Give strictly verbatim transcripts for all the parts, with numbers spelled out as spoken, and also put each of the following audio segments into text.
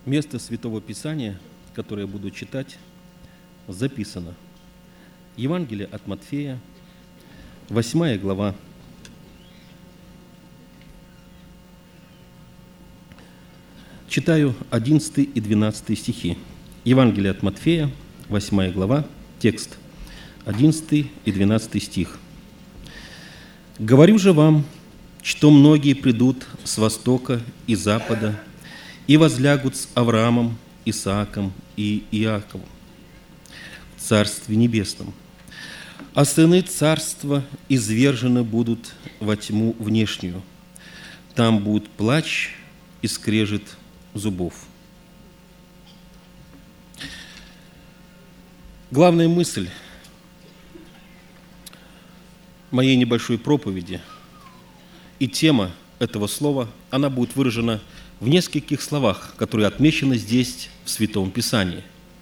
Место Святого Писания, которое я буду читать, записано. Евангелие от Матфея, восьмая глава. Читаю одиннадцатый и двенадцатый стихи. Евангелие от Матфея, восьмая глава, текст одиннадцатый и двенадцатый стих. «Говорю же вам, что многие придут с востока и запада и возлягут с Авраамом, Исааком и Иаковом в Царстве Небесном, а сыны Царства извержены будут во тьму внешнюю. Там будет плач и скрежет зубов». Главная мысль моей небольшой проповеди и тема этого слова, она будет выражена в нескольких словах, которые отмечены здесь в Святом Писании.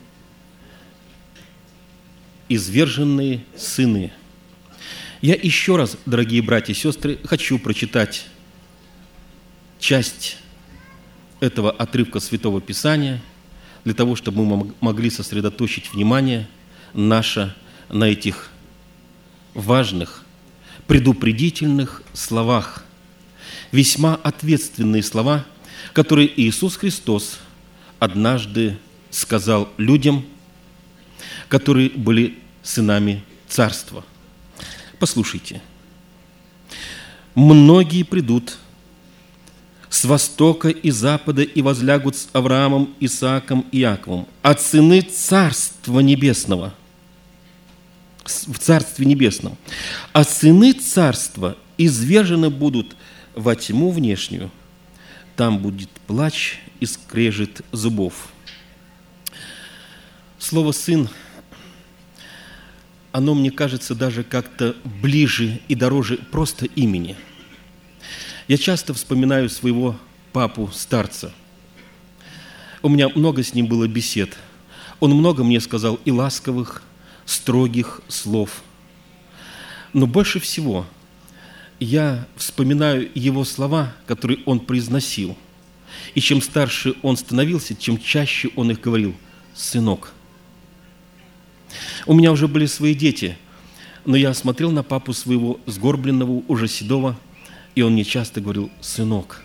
«Изверженные сыны». Я еще раз, дорогие братья и сестры, хочу прочитать часть этого отрывка Святого Писания для того, чтобы мы могли сосредоточить внимание наше на этих важных, предупредительных словах, весьма ответственные слова, которые Иисус Христос однажды сказал людям, которые были сынами Царства. Послушайте. «Многие придут с востока и запада и возлягут с Авраамом, Исааком и Иаковом, а сыны Царства Небесного, в Царстве Небесном, а сыны Царства извержены будут во тьму внешнюю, там будет плач и скрежет зубов». Слово «сын», оно, мне кажется, даже как-то ближе и дороже просто имени. Я часто вспоминаю своего папу-старца. У меня много с ним было бесед. Он много мне сказал и ласковых, строгих слов. Но больше всего я вспоминаю его слова, которые он произносил. И чем старше он становился, чем чаще он их говорил: «Сынок». У меня уже были свои дети, но я смотрел на папу своего сгорбленного, уже седого, и он мне часто говорил: «Сынок».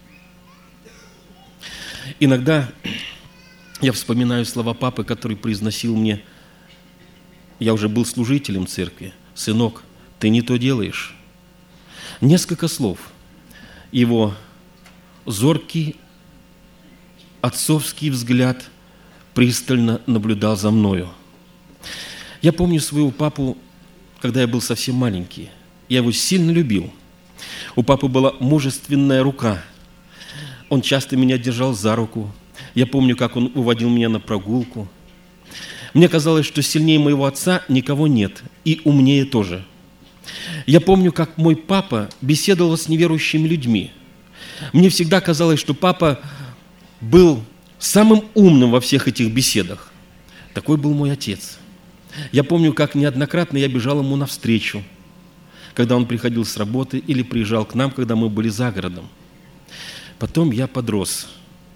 Иногда я вспоминаю слова папы, который произносил мне, я уже был служителем церкви: «Сынок, ты не то делаешь». Несколько слов. Его зоркий, отцовский взгляд пристально наблюдал за мною. Я помню своего папу, когда я был совсем маленький. Я его сильно любил. У папы была мужественная рука. Он часто меня держал за руку. Я помню, как он уводил меня на прогулку. Мне казалось, что сильнее моего отца никого нет, и умнее тоже. Я помню, как мой папа беседовал с неверующими людьми. Мне всегда казалось, что папа был самым умным во всех этих беседах. Такой был мой отец. Я помню, как неоднократно я бежал ему навстречу, когда он приходил с работы или приезжал к нам, когда мы были за городом. Потом я подрос.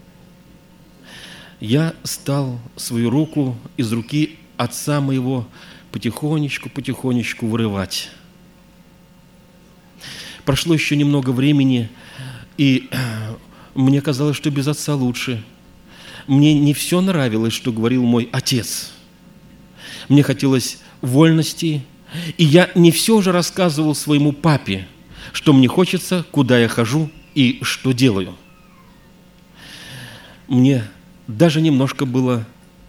Я стал свою руку из руки отца моего потихонечку-потихонечку вырывать. Прошло еще немного времени, и мне казалось, что без отца лучше. Мне не все нравилось, что говорил мой отец. Мне хотелось вольности, и я не все же рассказывал своему папе, что мне хочется, куда я хожу и что делаю. Мне даже немножко было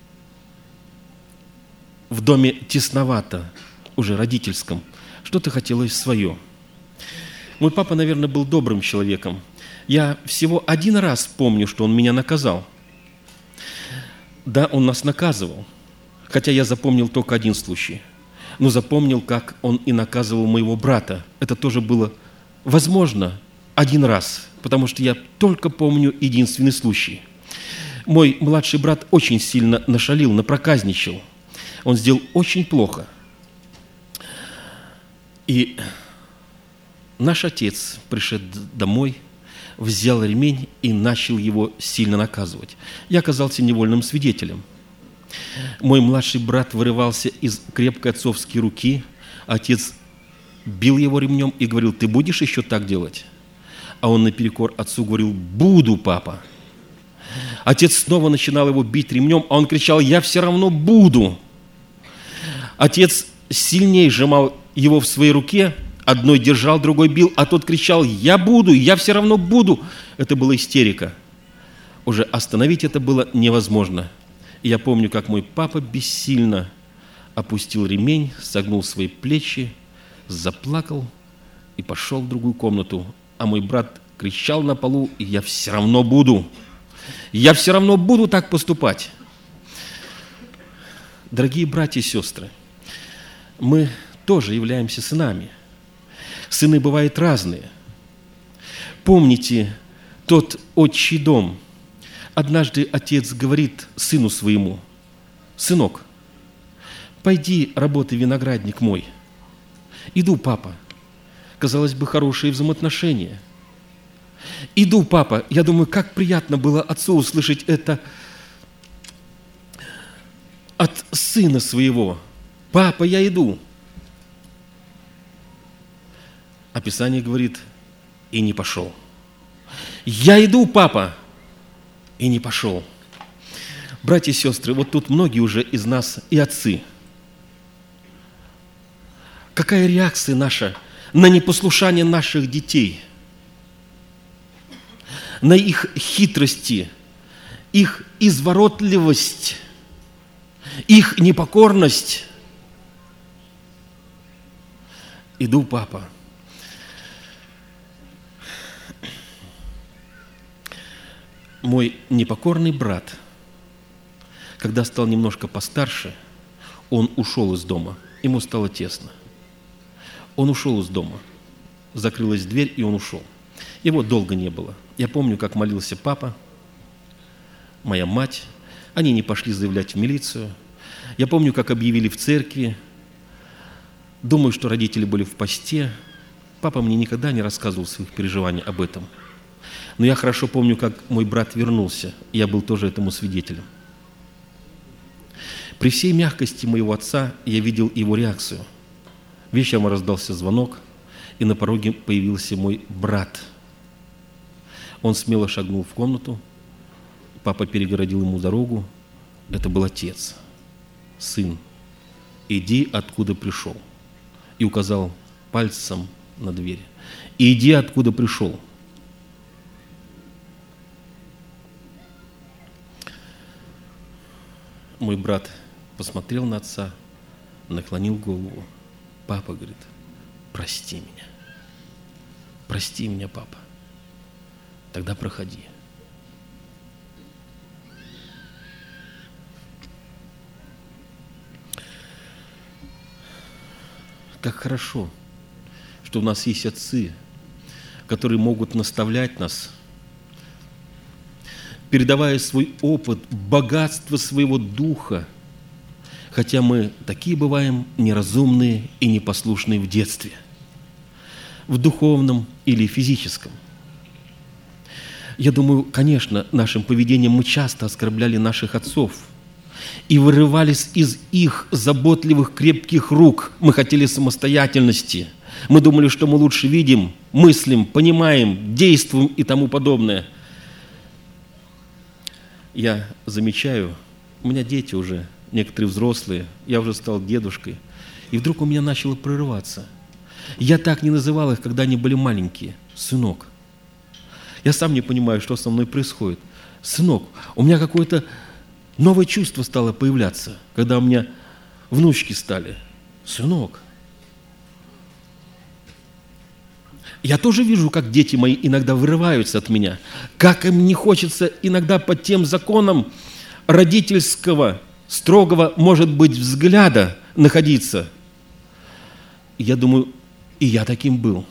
в доме тесновато, уже родительском, что-то хотелось свое. Мой папа, наверное, был добрым человеком. Я всего один раз помню, что он меня наказал. Да, он нас наказывал, хотя я запомнил только один случай. Но запомнил, как он и наказывал моего брата. Это тоже было, возможно, один раз, потому что я только помню единственный случай. Мой младший брат очень сильно нашалил, напроказничал. Он сделал очень плохо. И наш отец, пришед домой, взял ремень и начал его сильно наказывать. Я оказался невольным свидетелем. Мой младший брат вырывался из крепкой отцовской руки. Отец бил его ремнем и говорил: ты будешь еще так делать? А он наперекор отцу говорил: буду, папа. Отец снова начинал его бить ремнем, а он кричал: я все равно буду. Отец сильнее сжимал его в своей руке, одной держал, другой бил, а тот кричал: я буду, я все равно буду. Это была истерика. Уже остановить это было невозможно. И я помню, как мой папа бессильно опустил ремень, согнул свои плечи, заплакал и пошел в другую комнату. А мой брат кричал на полу: я все равно буду. Я все равно буду так поступать. Дорогие братья и сестры, мы тоже являемся сынами. Сыны бывают разные. Помните тот отчий дом. Однажды отец говорит сыну своему: сынок, пойди работай, виноградник мой. Иду, папа. Казалось бы, хорошие взаимоотношения. Иду, папа. Я думаю, как приятно было отцу услышать это от сына своего. Папа, я иду. А Писание говорит: и не пошел. Я иду, папа, и не пошел. Братья и сестры, вот тут многие уже из нас и отцы. Какая реакция наша на непослушание наших детей, на их хитрости, их изворотливость, их непокорность? Иду, папа. Мой непокорный брат, когда стал немножко постарше, он ушел из дома. Ему стало тесно. Он ушел из дома. Закрылась дверь, и он ушел. Его долго не было. Я помню, как молился папа, моя мать. Они не пошли заявлять в милицию. Я помню, как объявили в церкви. Думаю, что родители были в посте. Папа мне никогда не рассказывал своих переживаний об этом. Но я хорошо помню, как мой брат вернулся. Я был тоже этому свидетелем. При всей мягкости моего отца я видел его реакцию. Вечером раздался звонок, и на пороге появился мой брат. Он смело шагнул в комнату. Папа перегородил ему дорогу. Это был отец. Сын, иди, откуда пришел. И указал пальцем на дверь. Иди, откуда пришел. Мой брат посмотрел на отца, наклонил голову. Папа говорит: прости меня. Прости меня, папа. Тогда проходи. Как хорошо, что у нас есть отцы, которые могут наставлять нас, передавая свой опыт, богатство своего духа, хотя мы такие бываем неразумные и непослушные в детстве, в духовном или физическом. Я думаю, конечно, нашим поведением мы часто оскорбляли наших отцов и вырывались из их заботливых, крепких рук. Мы хотели самостоятельности. Мы думали, что мы лучше видим, мыслим, понимаем, действуем и тому подобное. Я замечаю, у меня дети уже, некоторые взрослые, я уже стал дедушкой, и вдруг у меня начало прорываться. Я так не называл их, когда они были маленькие. Сынок. Я сам не понимаю, что со мной происходит. Сынок, у меня какое-то новое чувство стало появляться, когда у меня внучки стали. Сынок. Я тоже вижу, как дети мои иногда вырываются от меня, как им не хочется иногда под тем законом родительского, строгого, может быть, взгляда находиться. Я думаю, и я таким был.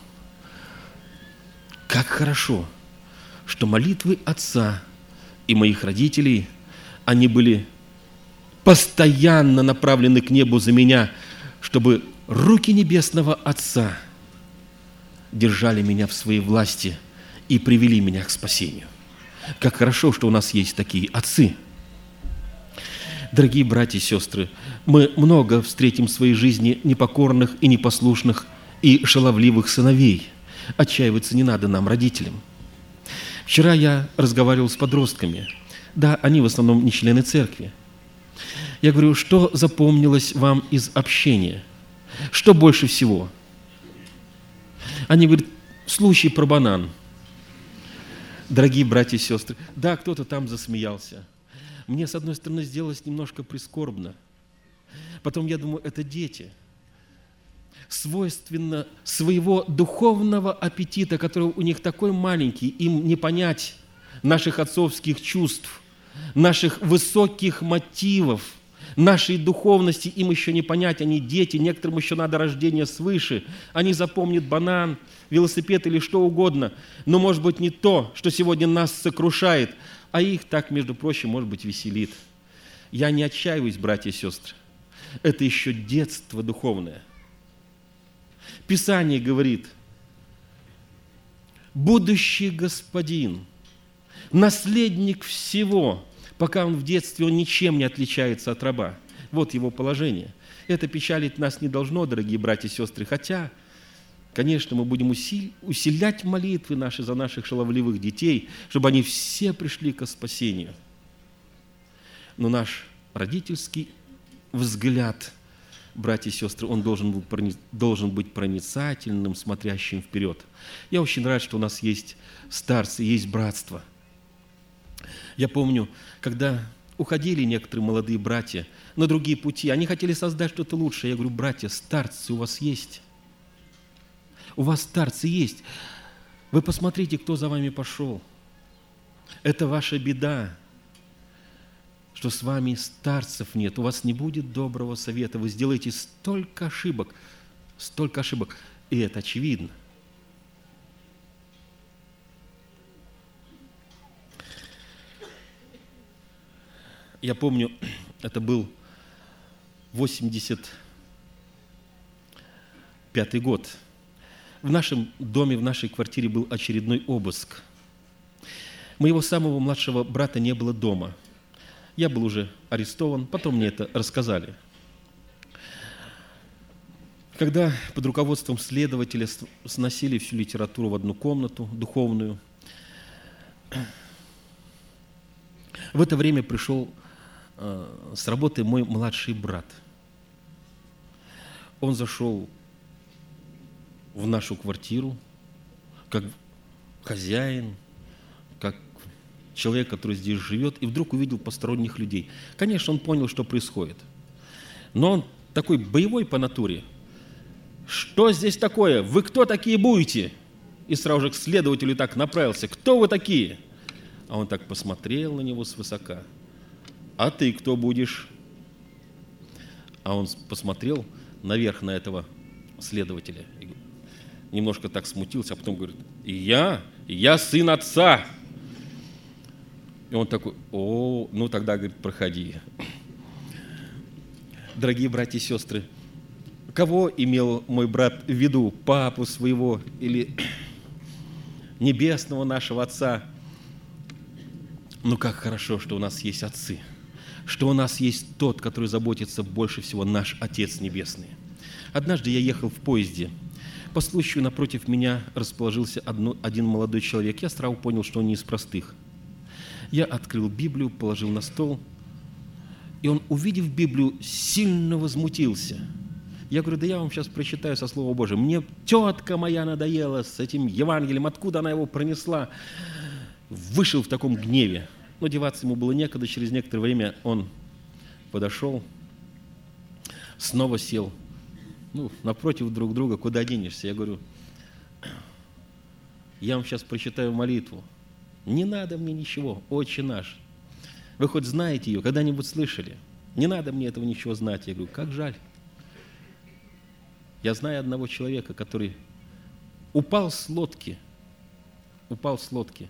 Как хорошо, что молитвы отца и моих родителей, они были постоянно направлены к небу за меня, чтобы руки небесного Отца держали меня в своей власти и привели меня к спасению. Как хорошо, что у нас есть такие отцы. Дорогие братья и сестры, мы много встретим в своей жизни непокорных и непослушных и шаловливых сыновей. Отчаиваться не надо нам, родителям. Вчера я разговаривал с подростками. Да, они в основном не члены церкви. Я говорю, что запомнилось вам из общения? Что больше всего? Они говорят, случай про банан. Дорогие братья и сестры, да, кто-то там засмеялся. Мне, с одной стороны, сделалось немножко прискорбно. Потом я думаю, это дети. Свойственно своего духовного аппетита, который у них такой маленький, им не понять наших отцовских чувств, наших высоких мотивов, нашей духовности им еще не понять, они дети, некоторым еще надо рождение свыше, они запомнят банан, велосипед или что угодно, но, может быть, не то, что сегодня нас сокрушает, а их так, между прочим, может быть, веселит. Я не отчаиваюсь, братья и сестры, это еще детство духовное. Писание говорит, будущий господин, наследник всего, пока он в детстве, он ничем не отличается от раба. Вот его положение. Это печалить нас не должно, дорогие братья и сестры, хотя, конечно, мы будем усилять молитвы наши за наших шаловливых детей, чтобы они все пришли ко спасению. Но наш родительский взгляд, братья и сестры, он должен быть, должен быть проницательным, смотрящим вперед. Я очень рад, что у нас есть старцы, есть братство. Я помню, когда уходили некоторые молодые братья на другие пути, они хотели создать что-то лучшее. Я говорю, братья, старцы у вас есть. У вас старцы есть. Вы посмотрите, кто за вами пошел. Это ваша беда, что с вами старцев нет. У вас не будет доброго совета. Вы сделаете столько ошибок, столько ошибок. И это очевидно. Я помню, это был восемьдесят пятый год. В нашем доме, в нашей квартире был очередной обыск. Моего самого младшего брата не было дома. Я был уже арестован, потом мне это рассказали. Когда под руководством следователя сносили всю литературу в одну комнату духовную, в это время пришел с работы мой младший брат. Он зашел в нашу квартиру как хозяин, как человек, который здесь живет, и вдруг увидел посторонних людей. Конечно, он понял, что происходит. Но он такой боевой по натуре. Что здесь такое? Вы кто такие будете? И сразу же к следователю так направился. Кто вы такие? А он так посмотрел на него свысока. А ты кто будешь? А он посмотрел наверх на этого следователя. Немножко так смутился, а потом говорит, и я, и я сын отца. И он такой, о, ну тогда, говорит, проходи. Дорогие братья и сестры, кого имел мой брат в виду? Папу своего или небесного нашего отца? Ну как хорошо, что у нас есть отцы, что у нас есть тот, который заботится больше всего, наш Отец Небесный. Однажды я ехал в поезде. По случаю напротив меня расположился одно, один молодой человек. Я сразу понял, что он не из простых. Я открыл Библию, положил на стол, и он, увидев Библию, сильно возмутился. Я говорю, да я вам сейчас прочитаю со Слова Божия. Мне тетка моя надоела с этим Евангелием, откуда она его пронесла. Вышел в таком гневе. Но деваться ему было некогда. Через некоторое время он подошел, снова сел. Ну, напротив друг друга, куда денешься? Я говорю, я вам сейчас прочитаю молитву. Не надо мне ничего, Отче наш. Вы хоть знаете ее, когда-нибудь слышали? Не надо мне этого ничего знать. Я говорю, как жаль. Я знаю одного человека, который упал с лодки, упал с лодки.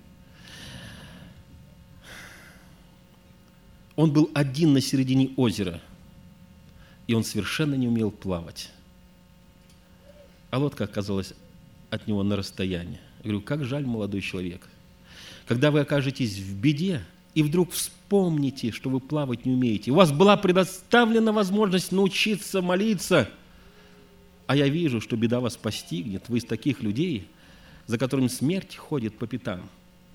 Он был один на середине озера, и он совершенно не умел плавать. А лодка оказалась от него на расстоянии. Я говорю, как жаль, молодой человек. Когда вы окажетесь в беде, и вдруг вспомните, что вы плавать не умеете, у вас была предоставлена возможность научиться молиться, а я вижу, что беда вас постигнет, вы из таких людей, за которыми смерть ходит по пятам.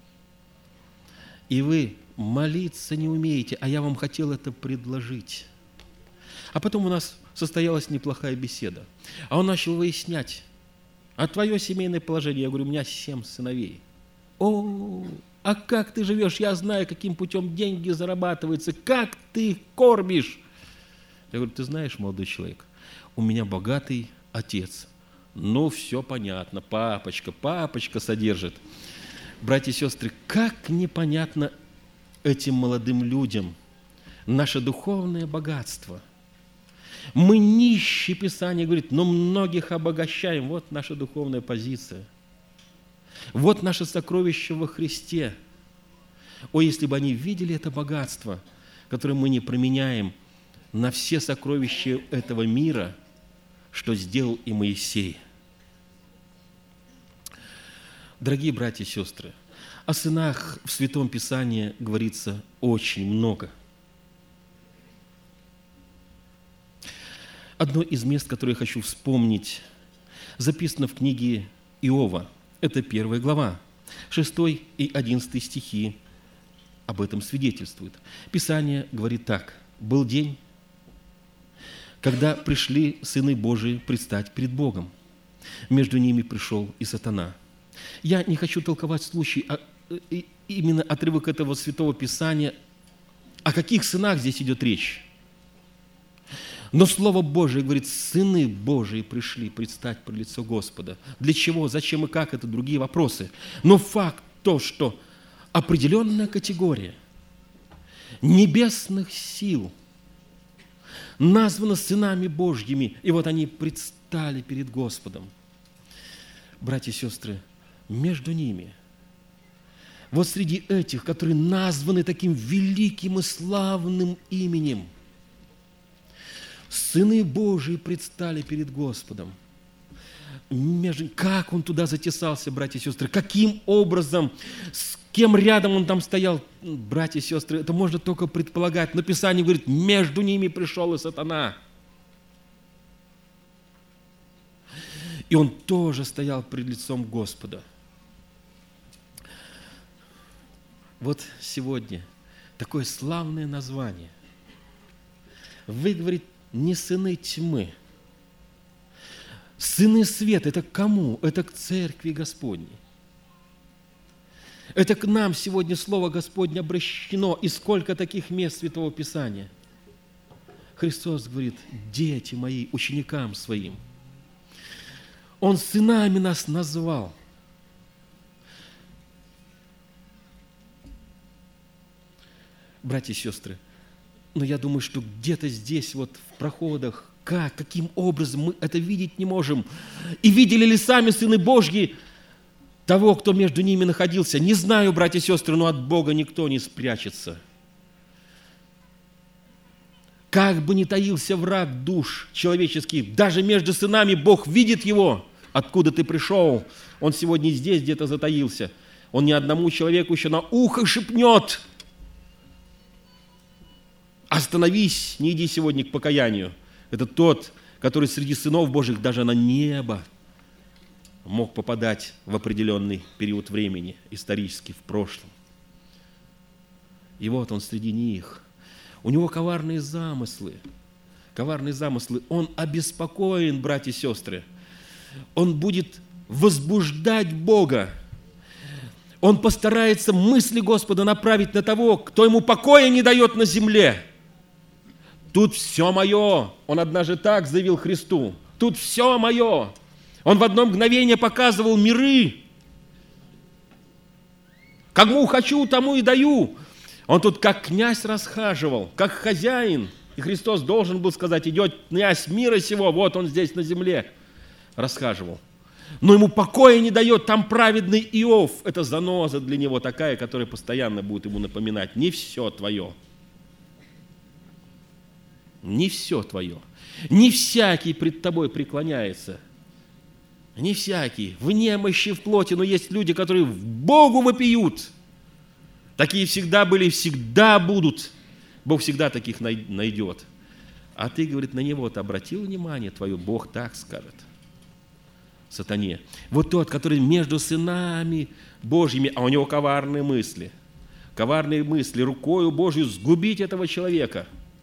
И вы молиться не умеете, а я вам хотел это предложить. А потом у нас состоялась неплохая беседа. А он начал выяснять, а твое семейное положение? Я говорю, у меня семь сыновей. О, а как ты живешь? Я знаю, каким путем деньги зарабатываются. Как ты их кормишь? Я говорю, ты знаешь, молодой человек, у меня богатый отец. Ну, все понятно, папочка, папочка содержит. Братья и сестры, как непонятно этим молодым людям наше духовное богатство. Мы нищие, Писание говорит, но многих обогащаем. Вот наша духовная позиция. Вот наше сокровище во Христе. О, если бы они видели это богатство, которое мы не променяем на все сокровища этого мира, что сделал и Моисей. Дорогие братья и сестры, о сынах в Святом Писании говорится очень много. Одно из мест, которое я хочу вспомнить, записано в книге Иова. Это первая глава. Шестой и одиннадцатый стихи об этом свидетельствуют. Писание говорит так. «Был день, когда пришли сыны Божии предстать перед Богом. Между ними пришел и сатана». Я не хочу толковать случай, а именно отрывок этого Святого Писания. О каких сынах здесь идет речь? Но Слово Божие говорит, сыны Божии пришли предстать пред лицо Господа. Для чего, зачем и как, это другие вопросы. Но факт то, что определенная категория небесных сил названа сынами Божьими, и вот они предстали перед Господом. Братья и сестры, между ними, вот среди этих, которые названы таким великим и славным именем, сыны Божии предстали перед Господом. Между... Как он туда затесался, братья и сестры? Каким образом? С кем рядом он там стоял? Братья и сестры, это можно только предполагать. Но Писание говорит, между ними пришел и сатана. И он тоже стоял пред лицом Господа. Вот сегодня такое славное название. Вы, говорит, не сыны тьмы. Сыны света – это к кому? Это к церкви Господней. Это к нам сегодня Слово Господне обращено. И сколько таких мест Святого Писания. Христос говорит, дети мои, ученикам своим. Он сынами нас назвал. Братья и сестры, но я думаю, что где-то здесь, вот в проходах, как, каким образом мы это видеть не можем. И видели ли сами сыны Божьи того, кто между ними находился? Не знаю, братья и сестры, но от Бога никто не спрячется. Как бы ни таился враг душ человеческих, даже между сынами Бог видит его. Откуда ты пришел? Он сегодня здесь где-то затаился. Он ни одному человеку еще на ухо шепнет. Остановись, не иди сегодня к покаянию. Это тот, который среди сынов Божьих даже на небо мог попадать в определенный период времени, исторически, в прошлом. И вот он среди них. У него коварные замыслы. Коварные замыслы. Он обеспокоен, братья и сестры. Он будет возбуждать Бога. Он постарается мысли Господа направить на того, кто ему покоя не дает на земле. Тут все мое. Он однажды так заявил Христу. Тут все мое. Он в одно мгновение показывал миры. Кому хочу, тому и даю. Он тут как князь расхаживал, как хозяин. И Христос должен был сказать, идет князь мира сего, вот он здесь на земле расхаживал. Но ему покоя не дает, там праведный Иов. Это заноза для него такая, которая постоянно будет ему напоминать, не все твое. Не все твое. Не всякий пред тобой преклоняется. Не всякий, в немощи, в плоти, но есть люди, которые в Богу вопиют. Такие всегда были и всегда будут. Бог всегда таких найдет. А ты, говорит, на него-то обратил внимание твое, Бог так скажет сатане. Вот тот, который между сынами Божьими, а у него коварные мысли. Коварные мысли, рукою Божью сгубить этого человека.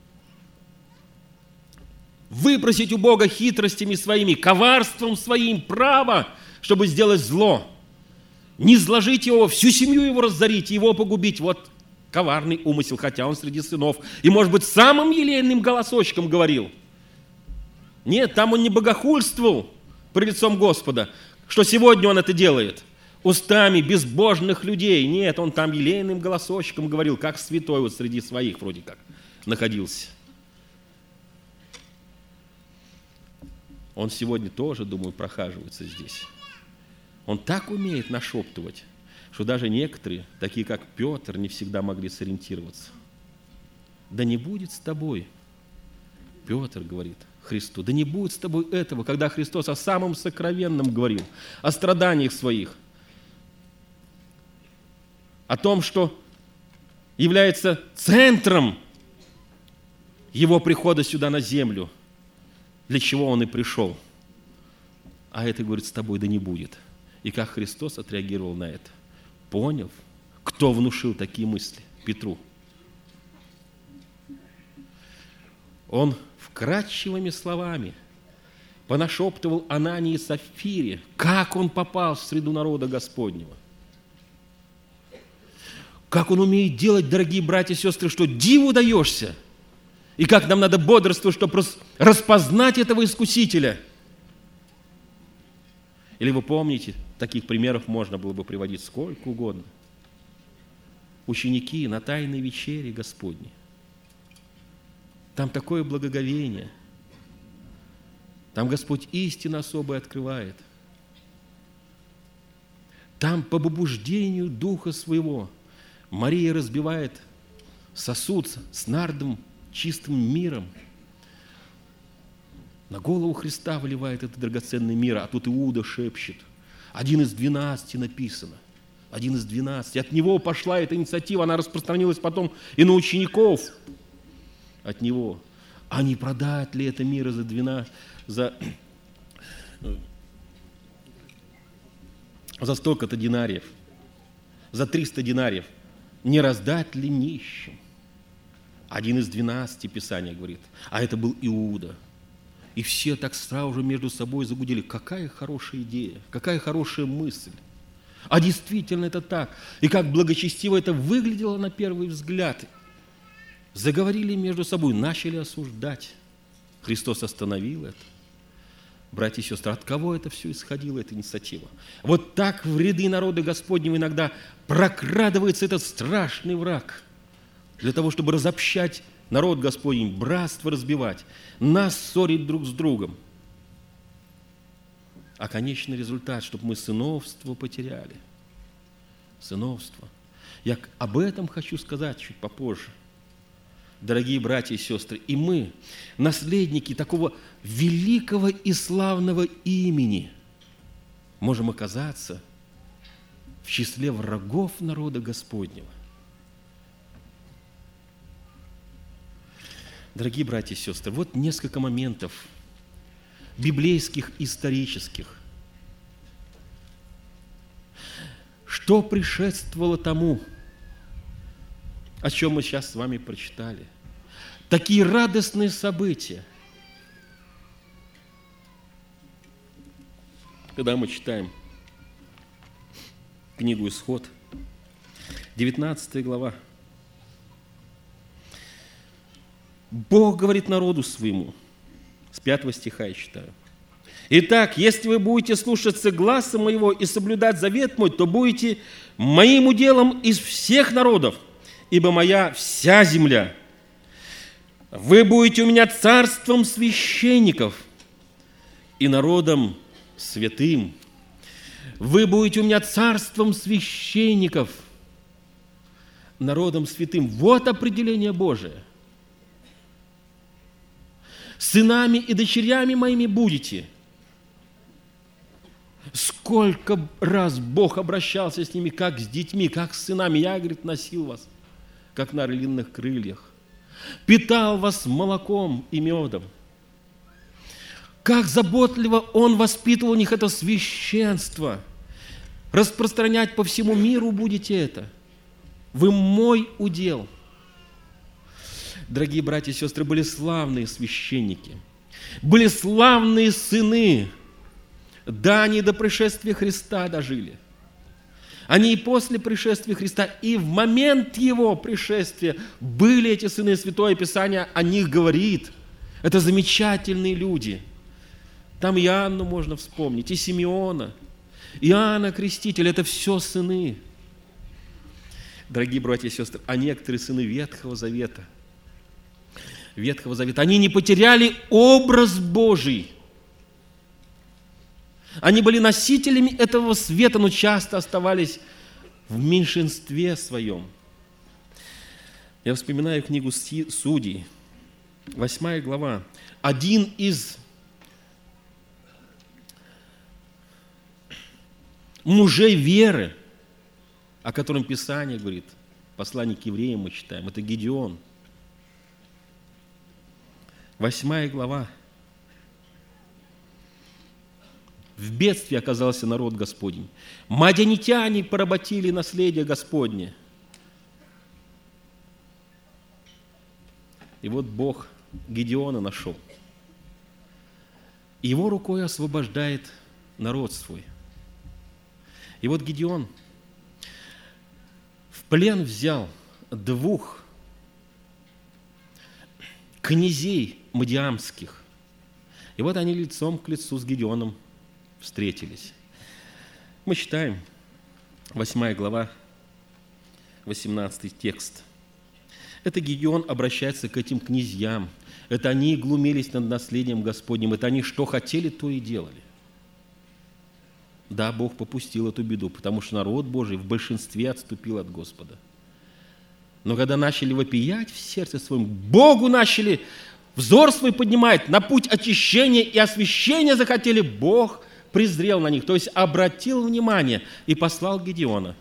Выпросить у Бога хитростями своими, коварством своим право, чтобы сделать зло. Не сложить его, всю семью его разорить, его погубить. Вот коварный умысел, хотя он среди сынов. И, может быть, самым елейным голосочком говорил. Нет, там он не богохульствовал пред лицом Господа, что сегодня он это делает. Устами безбожных людей. Нет, он там елейным голосочком говорил, как святой вот среди своих вроде как находился. Он сегодня тоже, думаю, прохаживается здесь. Он так умеет нашептывать, что даже некоторые, такие как Петр, не всегда могли сориентироваться. Да не будет с тобой, Петр говорит Христу, да не будет с тобой этого, когда Христос о самом сокровенном говорил, о страданиях своих, о том, что является центром Его прихода сюда на землю, для чего Он и пришел. А это, говорит, с тобой да не будет. И как Христос отреагировал на это? Понял, кто внушил такие мысли Петру? Он вкрадчивыми словами понашептывал Анании и Сапфире, как он попал в среду народа Господнего. Как он умеет делать, дорогие братья и сестры, что диву даешься. И как нам надо бодрствовать, чтобы распознать этого искусителя. Или вы помните, таких примеров можно было бы приводить сколько угодно. Ученики на тайной вечере Господней. Там такое благоговение. Там Господь истину особо открывает. Там по побуждению Духа Своего Мария разбивает сосуд с нардом, чистым миром. На голову Христа выливает этот драгоценный мир, а тут Иуда шепчет. Один из двенадцати написано. Один из двенадцати. От него пошла эта инициатива, она распространилась потом и на учеников от него. А не продать ли это мира за двенадцать, за, за столько-то динариев, за триста динариев? Не раздать ли нищим? Один из двенадцати, Писание говорит. А это был Иуда. И все так сразу же между собой загудели. Какая хорошая идея, какая хорошая мысль. А действительно это так. И как благочестиво это выглядело на первый взгляд. Заговорили между собой, начали осуждать. Христос остановил это. Братья и сестры, от кого это все исходило, эта инициатива? Вот так в ряды народа Господнего иногда прокрадывается этот страшный враг. Для того, чтобы разобщать народ Господень, братство разбивать, нас ссорить друг с другом. А конечный результат, чтобы мы сыновство потеряли. Сыновство. Я об этом хочу сказать чуть попозже. Дорогие братья и сестры, и мы, наследники такого великого и славного имени, можем оказаться в числе врагов народа Господнего. Дорогие братья и сестры, вот несколько моментов библейских, исторических. Что предшествовало тому, о чем мы сейчас с вами прочитали? Такие радостные события. Когда мы читаем книгу «Исход», девятнадцатая глава, Бог говорит народу своему, с пятого стиха я читаю. «Итак, если вы будете слушаться гласа моего и соблюдать завет мой, то будете моим уделом из всех народов, ибо моя вся земля. Вы будете у меня царством священников и народом святым. Вы будете у меня царством священников, народом святым». Вот определение Божие. Сынами и дочерями моими будете. Сколько раз Бог обращался с ними, как с детьми, как с сынами. Я, говорит, носил вас, как на орлиных крыльях. Питал вас молоком и медом. Как заботливо Он воспитывал у них это священство. Распространять по всему миру будете это. Вы мой удел. Дорогие братья и сестры, были славные священники, были славные сыны. Да, они до пришествия Христа дожили. Они и после пришествия Христа, и в момент Его пришествия были эти сыны. Святое Писание о них говорит. Это замечательные люди. Там и Анну можно вспомнить, и Симеона, и Иоанна Крестителя. Это все сыны. Дорогие братья и сестры, а некоторые сыны Ветхого Завета, Ветхого Завета, они не потеряли образ Божий. Они были носителями этого света, но часто оставались в меньшинстве своем. Я вспоминаю книгу Судей, восьмая глава. Один из мужей веры, о котором Писание говорит, послание к евреям мы читаем, это Гедеон. Восьмая глава. В бедствии оказался народ Господень. Мадианитяне поработили наследие Господне. И вот Бог Гедеона нашел. Его рукой освобождает народ свой. И вот Гедеон в плен взял двух князей мадиамских. И вот они лицом к лицу с Гедеоном встретились. Мы читаем восьмая глава, восемнадцатый текст. Это Гедеон обращается к этим князьям. Это они глумились над наследием Господним. Это они что хотели, то и делали. Да, Бог попустил эту беду, потому что народ Божий в большинстве отступил от Господа. Но когда начали вопиять в сердце своем, Богу начали взор свой поднимать, на путь очищения и освящения захотели, Бог презрел на них, то есть обратил внимание и послал Гедеона.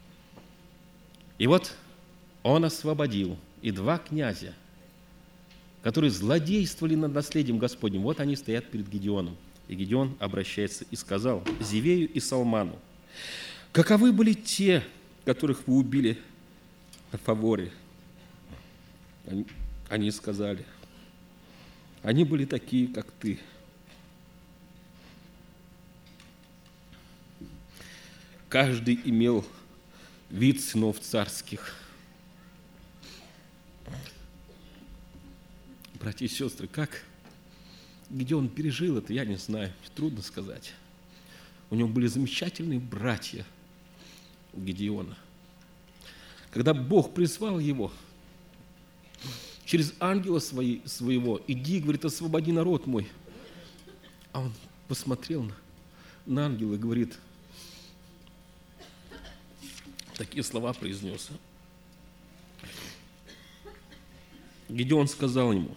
И вот он освободил и два князя, которые злодействовали над наследием Господним. Вот они стоят перед Гедеоном. И Гедеон обращается и сказал Зевею и Салману: каковы были те, которых вы убили на Фаворе? Они, они сказали: они были такие, как ты. Каждый имел вид сынов царских. Братья и сестры, как Гедеон пережил это, я не знаю, трудно сказать. У него были замечательные братья у Гедеона. Когда Бог призвал его через ангела свои, своего, иди, говорит, освободи народ мой. А он посмотрел на, на ангела и говорит, такие слова произнес. Гедеон сказал ему: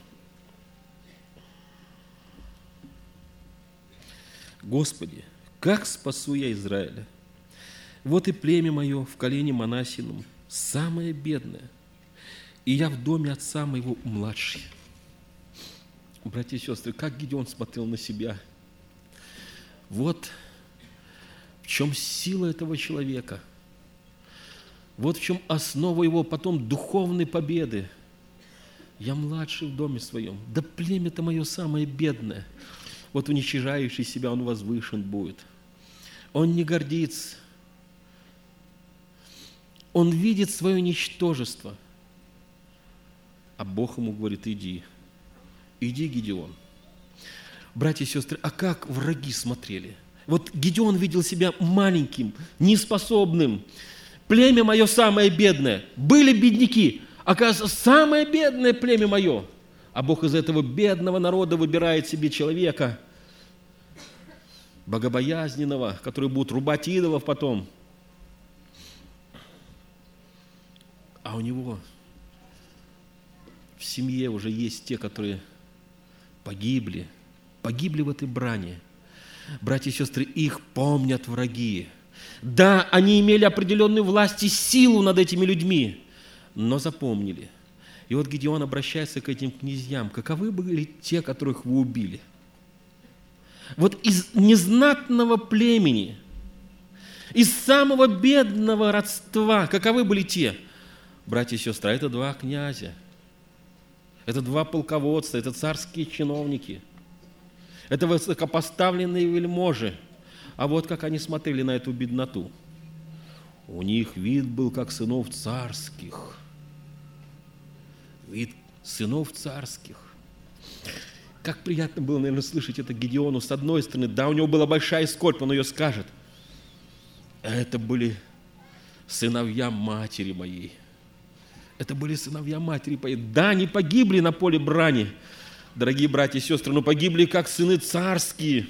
Господи, как спасу я Израиля? Вот и племя мое в колене Манасином, самое бедное, и я в доме отца моего младший. Братья и сестры, как Гедеон смотрел на себя. Вот в чем сила этого человека. Вот в чем основа его потом духовной победы. Я младший в доме своем, да племя-то мое самое бедное. Вот уничижающий себя, он возвышен будет. Он не гордится. Он видит свое ничтожество. А Бог ему говорит, иди, иди, Гедеон. Братья и сестры, а как враги смотрели? Вот Гедеон видел себя маленьким, неспособным. Племя мое самое бедное. Были бедняки. Оказывается, самое бедное племя мое. А Бог из этого бедного народа выбирает себе человека, богобоязненного, который будет рубать идолов потом. А у него в семье уже есть те, которые погибли, погибли в этой брани. Братья и сестры, их помнят враги. Да, они имели определенную власть и силу над этими людьми, но запомнили. И вот Гедеон обращается к этим князьям. Каковы были те, которых вы убили? Вот из незнатного племени, из самого бедного родства, каковы были те? Братья и сестры, это два князя, это два полководца, это царские чиновники, это высокопоставленные вельможи. А вот как они смотрели на эту бедноту. У них вид был, как сынов царских. Вид сынов царских. Как приятно было, наверное, слышать это Гедеону с одной стороны. Да, у него была большая скорбь, он ее скажет. Это были сыновья матери моей. Это были сыновья матери моей. Да, они погибли на поле брани, дорогие братья и сестры, но погибли как сыны царские.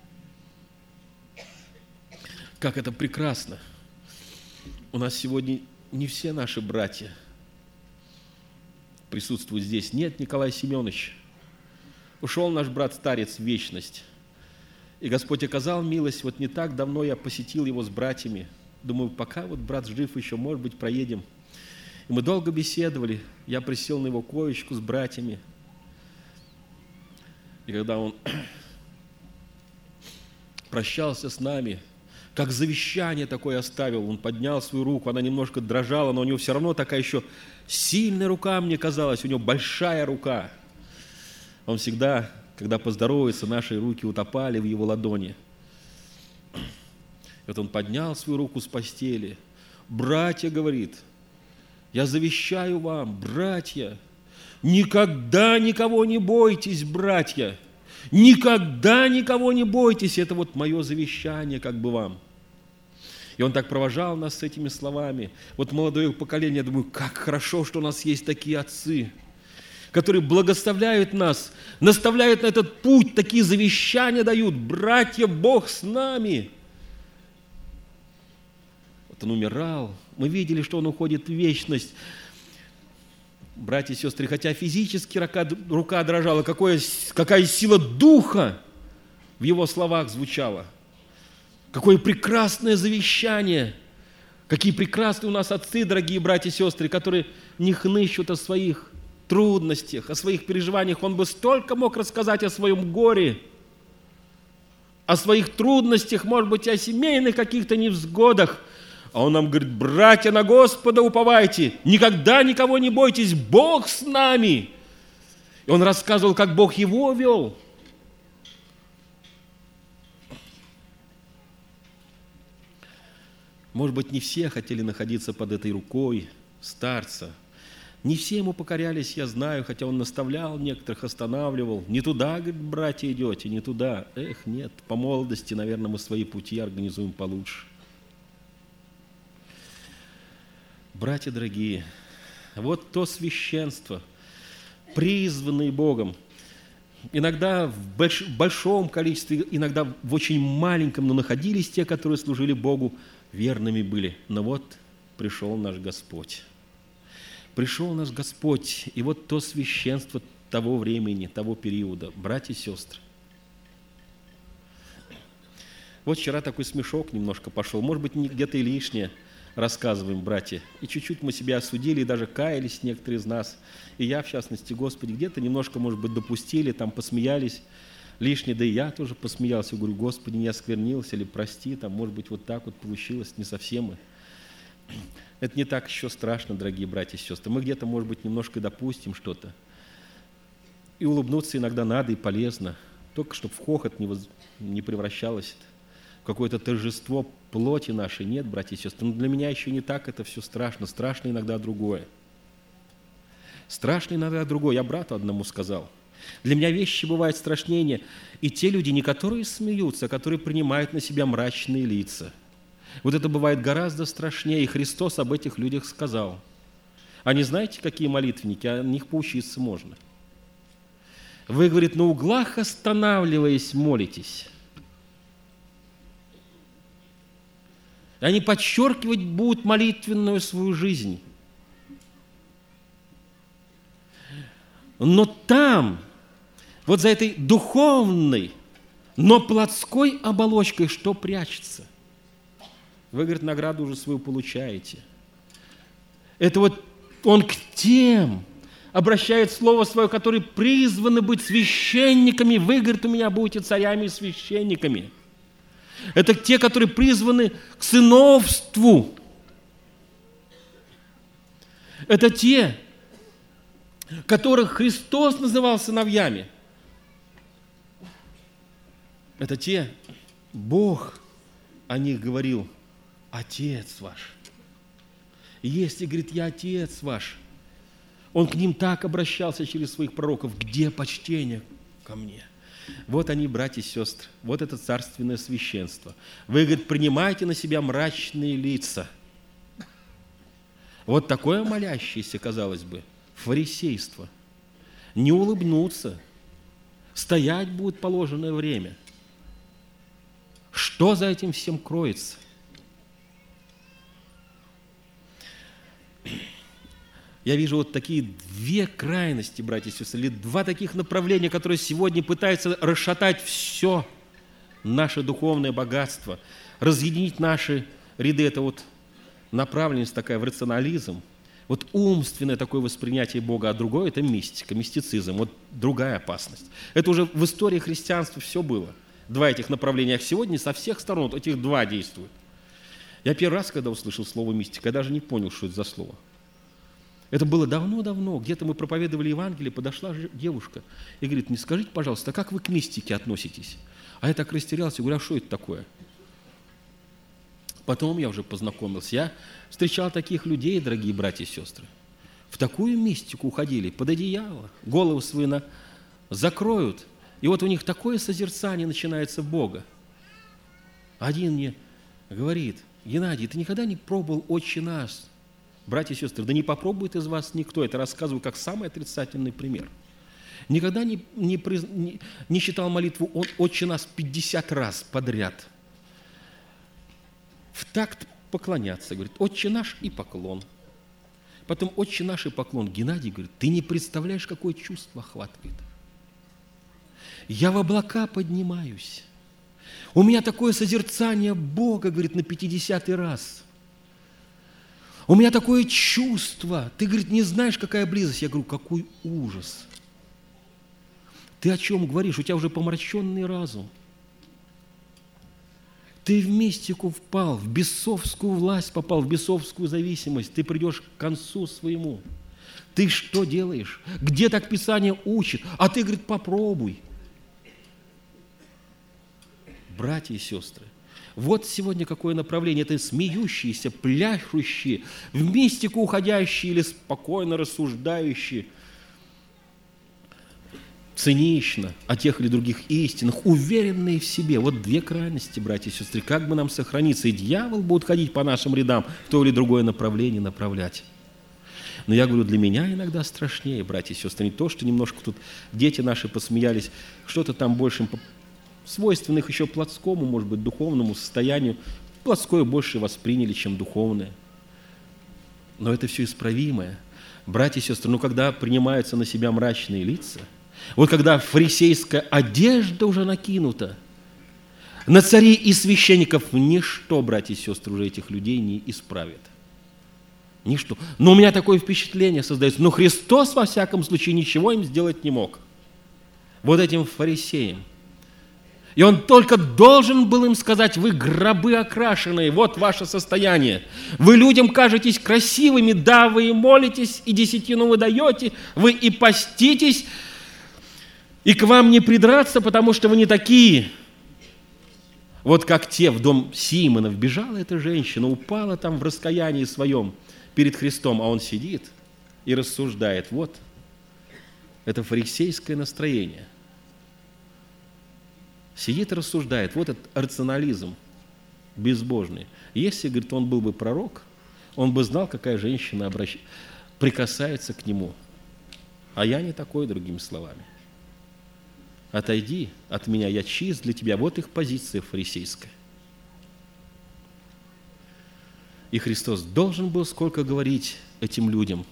Как это прекрасно. У нас сегодня не все наши братья присутствуют здесь. Нет Николая Семеновича. Ушел наш брат-старец в вечность. И Господь оказал милость. Вот не так давно я посетил его с братьями. Думаю, пока вот брат жив еще, может быть, проедем. И мы долго беседовали. Я присел на его коечку с братьями. И когда он прощался с нами, как завещание такое оставил, он поднял свою руку, она немножко дрожала, но у него все равно такая еще сильная рука, мне казалось, у него большая рука. Он всегда, когда поздоровается, наши руки утопали в его ладони. И вот он поднял свою руку с постели. «Братья, — говорит, — я завещаю вам, братья, никогда никого не бойтесь, братья, никогда никого не бойтесь, это вот мое завещание как бы вам». И он так провожал нас с этими словами. Вот молодое поколение, я думаю, как хорошо, что у нас есть такие отцы, которые благословляют нас, наставляют на этот путь, такие завещания дают. Братья, Бог с нами. Вот он умирал, мы видели, что он уходит в вечность. Братья и сестры, хотя физически рука, рука дрожала, какое, какая сила духа в его словах звучала. Какое прекрасное завещание! Какие прекрасные у нас отцы, дорогие братья и сестры, которые не хнычут о своих трудностях, о своих переживаниях. Он бы столько мог рассказать о своем горе, о своих трудностях, может быть, о семейных каких-то невзгодах. А он нам говорит: братья, на Господа уповайте, никогда никого не бойтесь, Бог с нами. И он рассказывал, как Бог его вел. Может быть, не все хотели находиться под этой рукой старца. Не все ему покорялись, я знаю, хотя он наставлял некоторых, останавливал. Не туда, говорит, братья, идете, не туда. Эх, нет, по молодости, наверное, мы свои пути организуем получше. Братья дорогие, вот то священство, призванное Богом, иногда в больш- большом количестве, иногда в очень маленьком, но находились те, которые служили Богу, верными были. Но вот пришел наш Господь. Пришел наш Господь, и вот то священство того времени, того периода. Братья и сестры. Вот вчера такой смешок немножко пошел, может быть, где-то и лишнее рассказываем, братья. И чуть-чуть мы себя осудили, и даже каялись некоторые из нас. И я, в частности, Господи, где-то немножко, может быть, допустили, там посмеялись лишнее, да и я тоже посмеялся. Говорю: Господи, не осквернился, или прости, там, может быть, вот так вот получилось, не совсем мы. Это не так еще страшно, дорогие братья и сестры. Мы где-то, может быть, немножко допустим что-то. И улыбнуться иногда надо и полезно. Только чтобы в хохот не, воз... не превращалось это. Какое-то торжество плоти нашей нет, братья и сестры. Но для меня еще не так это все страшно. Страшно иногда другое. Страшно иногда другое. Я брату одному сказал. Для меня вещи бывают страшнее. И те люди, не которые смеются, а которые принимают на себя мрачные лица. Вот это бывает гораздо страшнее. И Христос об этих людях сказал. А не знаете, какие молитвенники? О них поучиться можно. Вы, говорит, на углах останавливаясь молитесь. Они подчеркивать будут молитвенную свою жизнь. Но там, вот за этой духовной Но плотской оболочкой что прячется? Вы, говорит, награду уже свою получаете. Это вот он к тем обращает слово свое, которые призваны быть священниками. Вы, говорит, у меня будете царями и священниками. Это те, которые призваны к сыновству. Это те, которых Христос называл сыновьями. Это те, Бог о них говорил, Отец ваш. И если, говорит, я Отец ваш, Он к ним так обращался через своих пророков, где почтение ко мне? Вот они, братья и сестры, вот это царственное священство. Вы, говорит, принимайте на себя мрачные лица. Вот такое молящееся, казалось бы, фарисейство. Не улыбнуться, стоять будет положенное время. Что за этим всем кроется? Я вижу вот такие две крайности, братья и сестры, или два таких направления, которые сегодня пытаются расшатать все наше духовное богатство, разъединить наши ряды. Это вот направленность такая в рационализм, вот умственное такое воспринятие Бога, а другое – это мистика, мистицизм, вот другая опасность. Это уже в истории христианства все было. Два этих направления, а сегодня со всех сторон вот этих два действуют. Я первый раз, когда услышал слово мистика, я даже не понял, что это за слово. Это было давно-давно, где-то мы проповедовали Евангелие, подошла девушка и говорит, не скажите, пожалуйста, а как вы к мистике относитесь? А я так растерялся, говорю, а что это такое? Потом я уже познакомился, я встречал таких людей, дорогие братья и сестры, в такую мистику уходили, под одеяло, головы свои на... закроют, и вот у них такое созерцание начинается Бога. Один мне говорит, Геннадий, ты никогда не пробовал «Отче наш»? Братья и сестры, да не попробует из вас никто. Это рассказываю как самый отрицательный пример. Никогда не, не, не, не читал молитву «Отче наш» пятьдесят раз подряд. В такт поклоняться, говорит, «Отче наш» и поклон. Потом «Отче наш» и поклон. Геннадий говорит, ты не представляешь, какое чувство охватывает. Я в облака поднимаюсь. У меня такое созерцание Бога, говорит, на пятидесятый раз. У меня такое чувство. Ты, говорит, не знаешь, какая близость. Я говорю, какой ужас. Ты о чем говоришь? У тебя уже помраченный разум. Ты в мистику впал, в бесовскую власть попал, в бесовскую зависимость. Ты придешь к концу своему. Ты что делаешь? Где так Писание учит? А ты, говорит, попробуй. Братья и сестры, вот сегодня какое направление. Это смеющиеся, пляшущие, в мистику уходящие или спокойно рассуждающие, цинично о тех или других истинах, уверенные в себе. Вот две крайности, братья и сестры. Как бы нам сохраниться? И дьявол будет ходить по нашим рядам, в то или другое направление направлять. Но я говорю, для меня иногда страшнее, братья и сестры, не то, что немножко тут дети наши посмеялись, что-то там больше свойственных еще плотскому, может быть, духовному состоянию, плотское больше восприняли, чем духовное. Но это все исправимое. Братья и сестры, ну когда принимаются на себя мрачные лица, вот когда фарисейская одежда уже накинута, на царей и священников ничто, братья и сестры, уже этих людей не исправит. Ничто. Но у меня такое впечатление создается. Но Христос, во всяком случае, ничего им сделать не мог. Вот этим фарисеям. И Он только должен был им сказать, вы гробы окрашенные, вот ваше состояние. Вы людям кажетесь красивыми, да, вы и молитесь, и десятину вы даете, вы и поститесь, и к вам не придраться, потому что вы не такие. Вот как те в дом Симона вбежала эта женщина, упала там в раскаянии своем перед Христом, а Он сидит и рассуждает. Вот, это фарисейское настроение. Сидит и рассуждает. Вот этот рационализм безбожный. Если, говорит, он был бы пророк, он бы знал, какая женщина обращ... прикасается к нему. А я не такой, другими словами. Отойди от меня, я чист для тебя. Вот их позиция фарисейская. И Христос должен был сколько говорить этим людям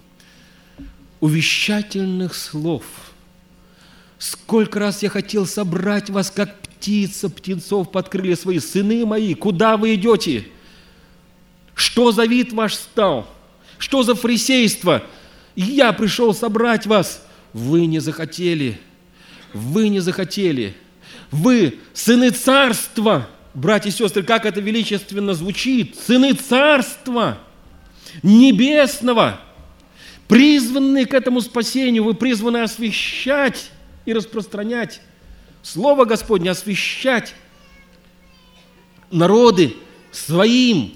увещательных слов. Сколько раз я хотел собрать вас, как птица птенцов под крылья свои. Сыны мои, куда вы идете? Что за вид ваш стал? Что за фарисейство? Я пришел собрать вас. Вы не захотели. Вы не захотели. Вы сыны царства. Братья и сестры, как это величественно звучит. Сыны царства небесного. Призванные к этому спасению. Вы призваны освящать и распространять Слово Господне, освящать народы своим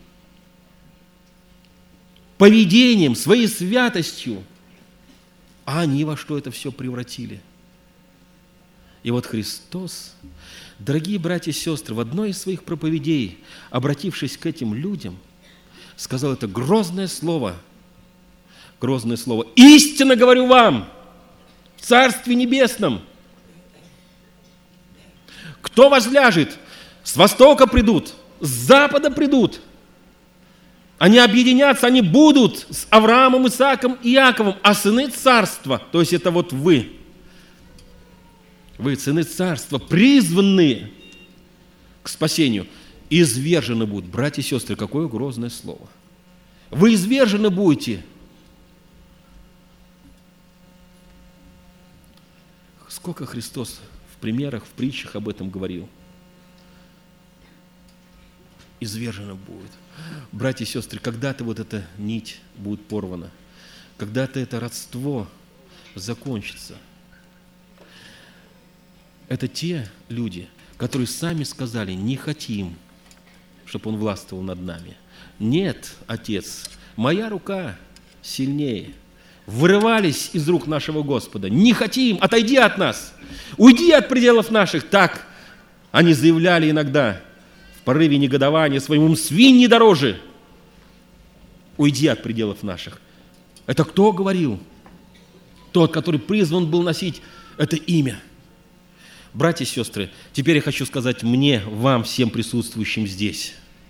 поведением, своей святостью. А они во что это все превратили? И вот Христос, дорогие братья и сестры, в одной из своих проповедей, обратившись к этим людям, сказал это грозное слово, грозное слово: «Истинно говорю вам, в Царстве Небесном, кто возляжет, с востока придут, с запада придут, они объединятся, они будут с Авраамом, Исааком и Иаковом, а сыны царства», то есть это вот вы, вы, сыны царства, призванные к спасению, извержены будут. Братья и сестры, какое грозное слово. Вы извержены будете. Сколько Христос в примерах, в притчах об этом говорил. Извержено будет. Братья и сестры, когда-то вот эта нить будет порвана, когда-то это родство закончится. Это те люди, которые сами сказали: не хотим, чтобы Он властвовал над нами. Нет, Отец, моя рука сильнее. Вырывались из рук нашего Господа. Не хотим, отойди от нас, уйди от пределов наших. Так они заявляли иногда в порыве негодования своему: свиньи дороже. Уйди от пределов наших. Это кто говорил? Тот, который призван был носить это имя. Братья и сестры, теперь я хочу сказать мне, вам, всем присутствующим здесь.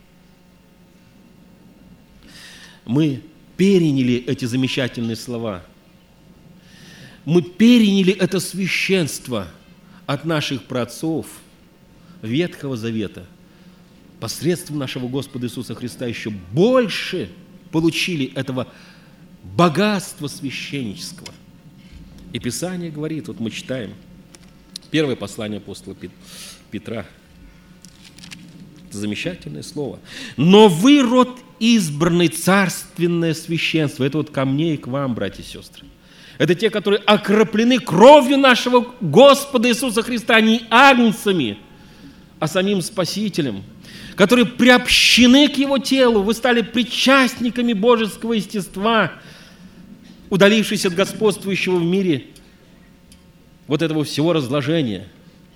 Мы переняли эти замечательные слова. Мы переняли это священство от наших праотцов Ветхого Завета. Посредством нашего Господа Иисуса Христа еще больше получили этого богатства священнического. И Писание говорит, вот мы читаем, первое послание апостола Петра. Это замечательное слово. «Но вы род избранный, царственное священство». Это вот ко мне и к вам, братья и сестры. Это те, которые окроплены кровью нашего Господа Иисуса Христа, не агнцами, а самим Спасителем, которые приобщены к Его телу. Вы стали причастниками божеского естества, удалившись от господствующего в мире вот этого всего разложения.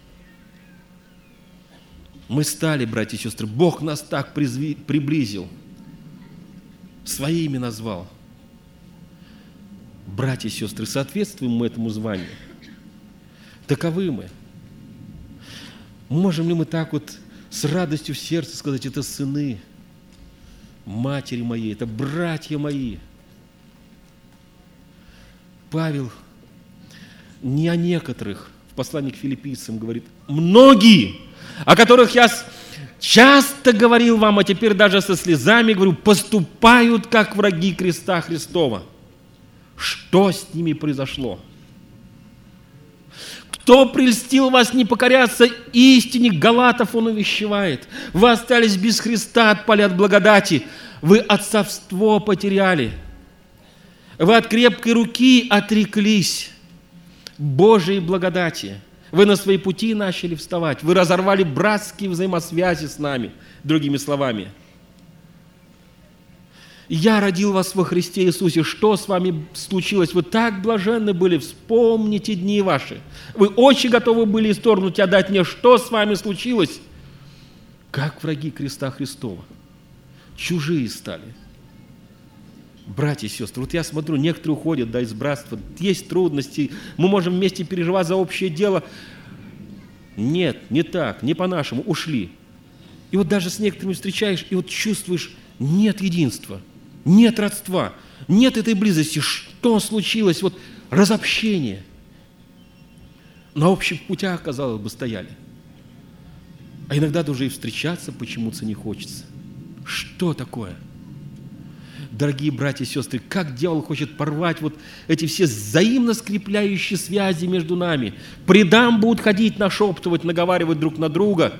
Мы стали, братья и сестры, Бог нас так приблизил, своими назвал. Братья и сестры, соответствуем мы этому званию? Таковы мы. Можем ли мы так вот с радостью в сердце сказать: это сыны матери моей, это братья мои? Павел не о некоторых в послании к филиппийцам говорит: многие, о которых я часто говорил вам, а теперь даже со слезами говорю, поступают как враги креста Христова. Что с ними произошло? Кто прельстил вас не покоряться истине? Галатов он увещевает. Вы остались без Христа, отпали от благодати. Вы отцовство потеряли. Вы от крепкой руки отреклись Божией благодати. Вы на свои пути начали вставать. Вы разорвали братские взаимосвязи с нами, другими словами. Я родил вас во Христе Иисусе. Что с вами случилось? Вы так блаженны были. Вспомните дни ваши. Вы очень готовы были исторгнуть и отдать мне. Что с вами случилось? Как враги креста Христова. Чужие стали. Братья и сестры, вот я смотрю, некоторые уходят, да, из братства. Есть трудности. Мы можем вместе переживать за общее дело. Нет, не так, не по-нашему. Ушли. И вот даже с некоторыми встречаешь, и вот чувствуешь, нет единства. Нет родства, нет этой близости. Что случилось? Вот разобщение. На общих путях, казалось бы, стояли. А иногда даже и встречаться почему-то не хочется. Что такое? Дорогие братья и сестры, как дьявол хочет порвать вот эти все взаимно скрепляющие связи между нами. При дам будут ходить, нашептывать, наговаривать друг на друга.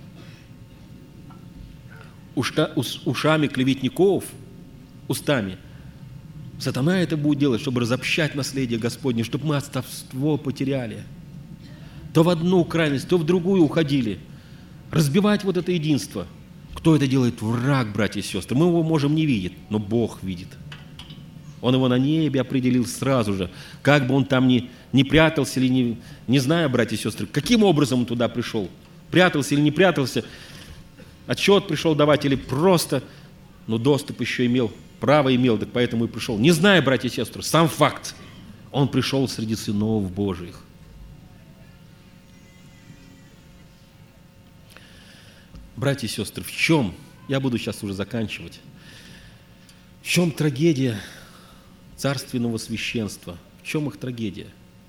Ушта, ус, ушами клеветников, устами. Сатана это будет делать, чтобы разобщать наследие Господне, чтобы мы отцовство потеряли. То в одну крайность, то в другую уходили. Разбивать вот это единство. Кто это делает? Враг, братья и сестры. Мы его можем не видеть, но Бог видит. Он его на небе определил сразу же. Как бы он там ни, ни прятался или не... Не знаю, братья и сестры, каким образом он туда пришел. Прятался или не прятался. Отчет пришел давать или просто... Но доступ еще имел, право имел, так поэтому и пришел. Не знаю, братья и сестры, сам факт. Он пришел среди сынов Божьих. Братья и сестры, в чем, я буду сейчас уже заканчивать, в чем трагедия царственного священства? В чем их трагедия?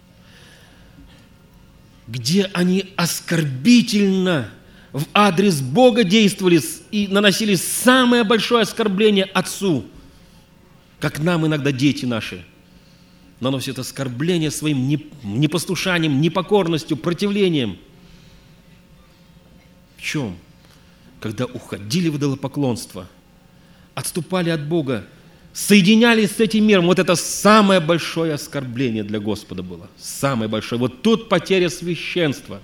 Где они оскорбительно в адрес Бога действовали и наносили самое большое оскорбление Отцу, как нам иногда дети наши наносят оскорбление своим непослушанием, непокорностью, противлением. В чем? Когда уходили в идолопоклонство, отступали от Бога, соединялись с этим миром. Вот это самое большое оскорбление для Господа было. Самое большое. Вот тут потеря священства.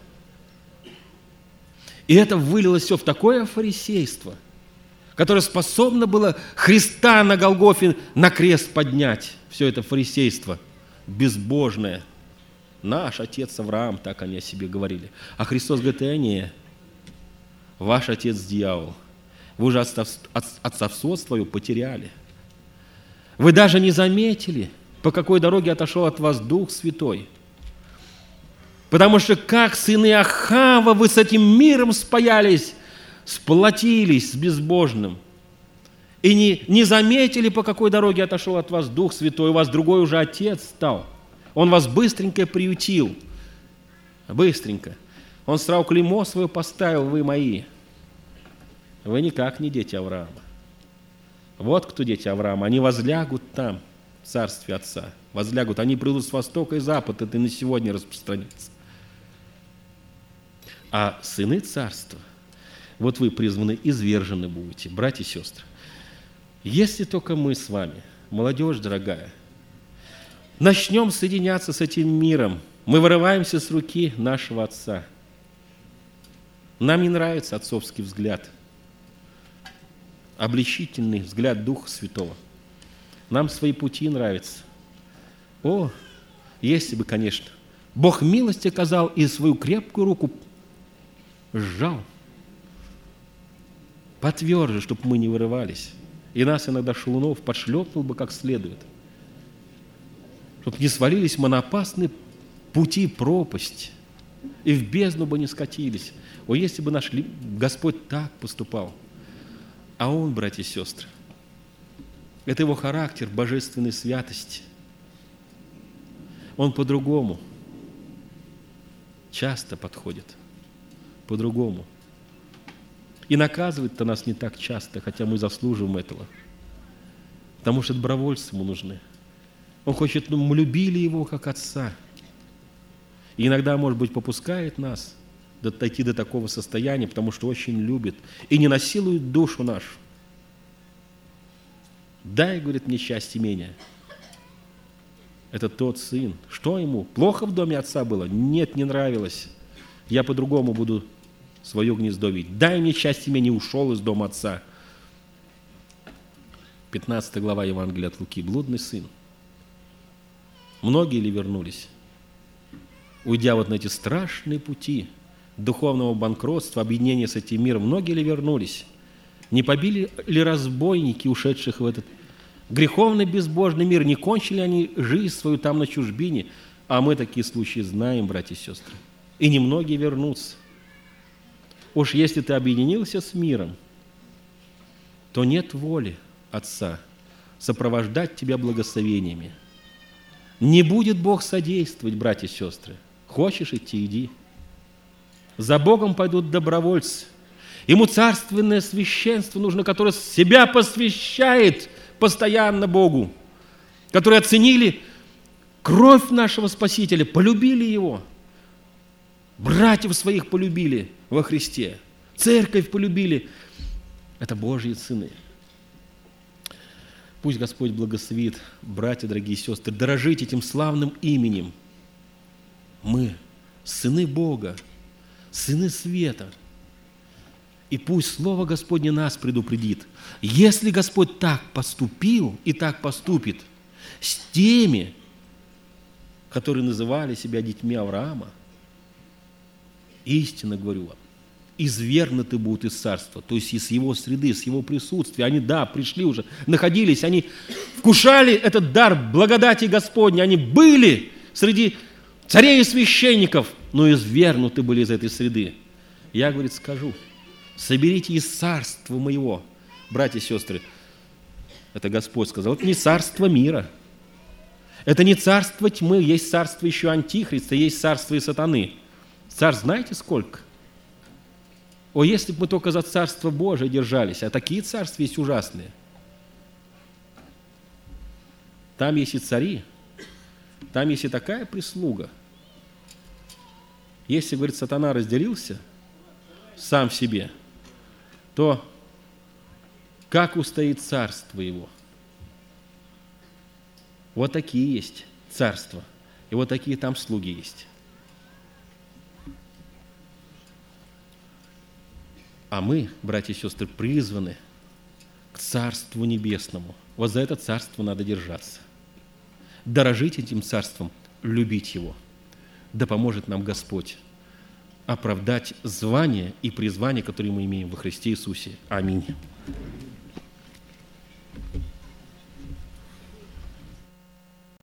И это вылилось все в такое фарисейство, которое способно было Христа на Голгофе на крест поднять. Все это фарисейство безбожное. Наш отец Авраам, так они о себе говорили. А Христос говорит: и не, ваш отец дьявол. Вы уже отцовство свое потеряли. Вы даже не заметили, по какой дороге отошел от вас Дух Святой. Потому что как сыны Ахава вы с этим миром спаялись, сплотились с безбожным. И не, не заметили, по какой дороге отошел от вас Дух Святой. У вас другой уже Отец стал. Он вас быстренько приютил. Быстренько. Он сразу клеймо свое поставил: вы мои. Вы никак не дети Авраама. Вот кто дети Авраама. Они возлягут там, в царстве Отца. Возлягут. Они придут с востока и запада. Это на сегодня распространится. А сыны царства, вот вы призваны, извержены будете, братья и сестры. Если только мы с вами, молодежь дорогая, начнем соединяться с этим миром, мы вырываемся с руки нашего Отца. Нам не нравится отцовский взгляд, обличительный взгляд Духа Святого. Нам свои пути нравятся. О, если бы, конечно, Бог милость оказал и свою крепкую руку сжал потверже, чтобы мы не вырывались. И нас иногда шалунов подшлепнул бы как следует, чтобы не свалились в монопастные пути пропасть и в бездну бы не скатились. О, если бы наш Господь так поступал. А Он, братья и сестры, это Его характер божественной святости. Он по-другому часто подходит, по-другому. И наказывает-то нас не так часто, хотя мы заслуживаем этого. Потому что добровольцы Ему нужны. Он хочет, чтобы мы любили Его как Отца. И иногда, может быть, попускает нас дойти до такого состояния, потому что очень любит. И не насилует душу нашу. Дай, говорит, мне часть имения. Это тот сын. Что ему? Плохо в доме отца было? Нет, не нравилось. Я по-другому буду свое гнездо видеть. Дай мне часть имени, ушел из дома отца. пятнадцатая глава Евангелия от Луки. Блудный сын. Многие ли вернулись? Уйдя вот на эти страшные пути духовного банкротства, объединения с этим миром, многие ли вернулись? Не побили ли разбойники, ушедших в этот греховный безбожный мир? Не кончили они жизнь свою там на чужбине? А мы такие случаи знаем, братья и сестры. И немногие вернутся. Уж если ты объединился с миром, то нет воли Отца сопровождать тебя благословениями. Не будет Бог содействовать, братья и сестры. Хочешь идти – иди. За Богом пойдут добровольцы. Ему царственное священство нужно, которое себя посвящает постоянно Богу, которые оценили кровь нашего Спасителя, полюбили Его, братьев своих полюбили во Христе, церковь полюбили. Это Божьи сыны. Пусть Господь благословит, братья, дорогие сестры, дорожить этим славным именем. Мы сыны Бога, сыны света. И пусть Слово Господне нас предупредит. Если Господь так поступил и так поступит с теми, которые называли себя детьми Авраама, истинно говорю вам, извергнуты будут из царства, то есть из его среды, с его присутствия. Они, да, пришли уже, находились, они вкушали этот дар благодати Господней, они были среди царей и священников, но извергнуты были из этой среды. Я, говорит, скажу, соберите из царства моего, братья и сестры, это Господь сказал, это не царство мира, это не царство тьмы, есть царство еще Антихриста, есть царство и сатаны. Царств знаете сколько? О, если бы мы только за Царство Божие держались, а такие царства есть ужасные. Там есть и цари, там есть и такая прислуга. Если, говорит, сатана разделился сам в себе, то как устоит царство его? Вот такие есть царства, и вот такие там слуги есть. А мы, братья и сестры, призваны к Царству Небесному. Вот за это царство надо держаться. Дорожить этим царством, любить его. Да поможет нам Господь оправдать звание и призвание, которое мы имеем во Христе Иисусе. Аминь.